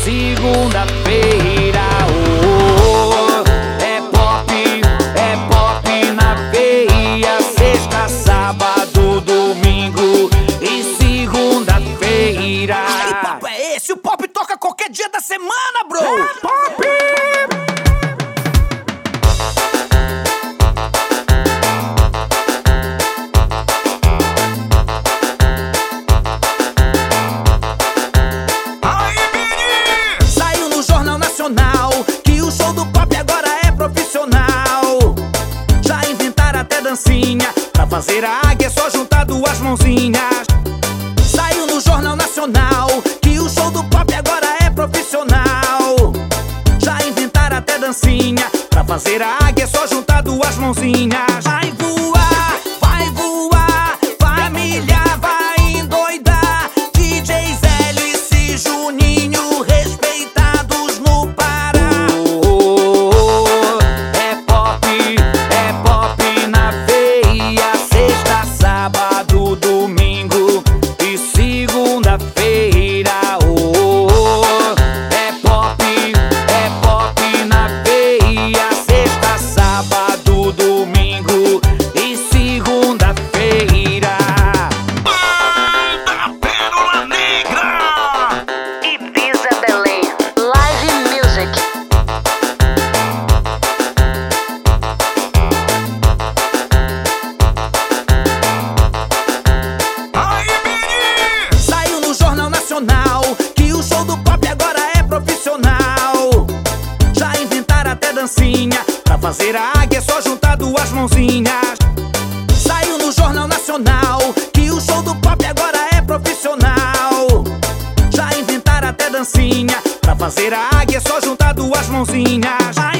segunda-feira. É pop na veia. Sexta, sábado, domingo e segunda-feira. Que papo é esse? O pop toca qualquer dia da semana, bro! É pop! Que o show do pop agora é profissional. Já inventaram até dancinha. Pra fazer a águia é só juntar duas mãozinhas. Saiu no Jornal Nacional que o show do pop agora é profissional. Já inventaram até dancinha. Pra fazer a águia é só juntar duas mãozinhas. Vai voar, vai voar, vai milhar, vai endoidar. DJ Zélio e C. Juninho, respeitados no Pará. É pop na veia. Sexta, sábado, domingo e segunda-feira. É pop na veia. Sexta, sábado, domingo e segunda-feira. Banda Pérola Negra! Ibiza Belém Live Music. Saiu no Jornal Nacional que o show do pop agora é profissional. Já inventaram até dancinha. Pra fazer a águia é só juntar duas mãozinhas. Saiu no Jornal Nacional que o show do pop agora é profissional. Já inventaram até dancinha. Pra fazer a águia é só juntar duas mãozinhas.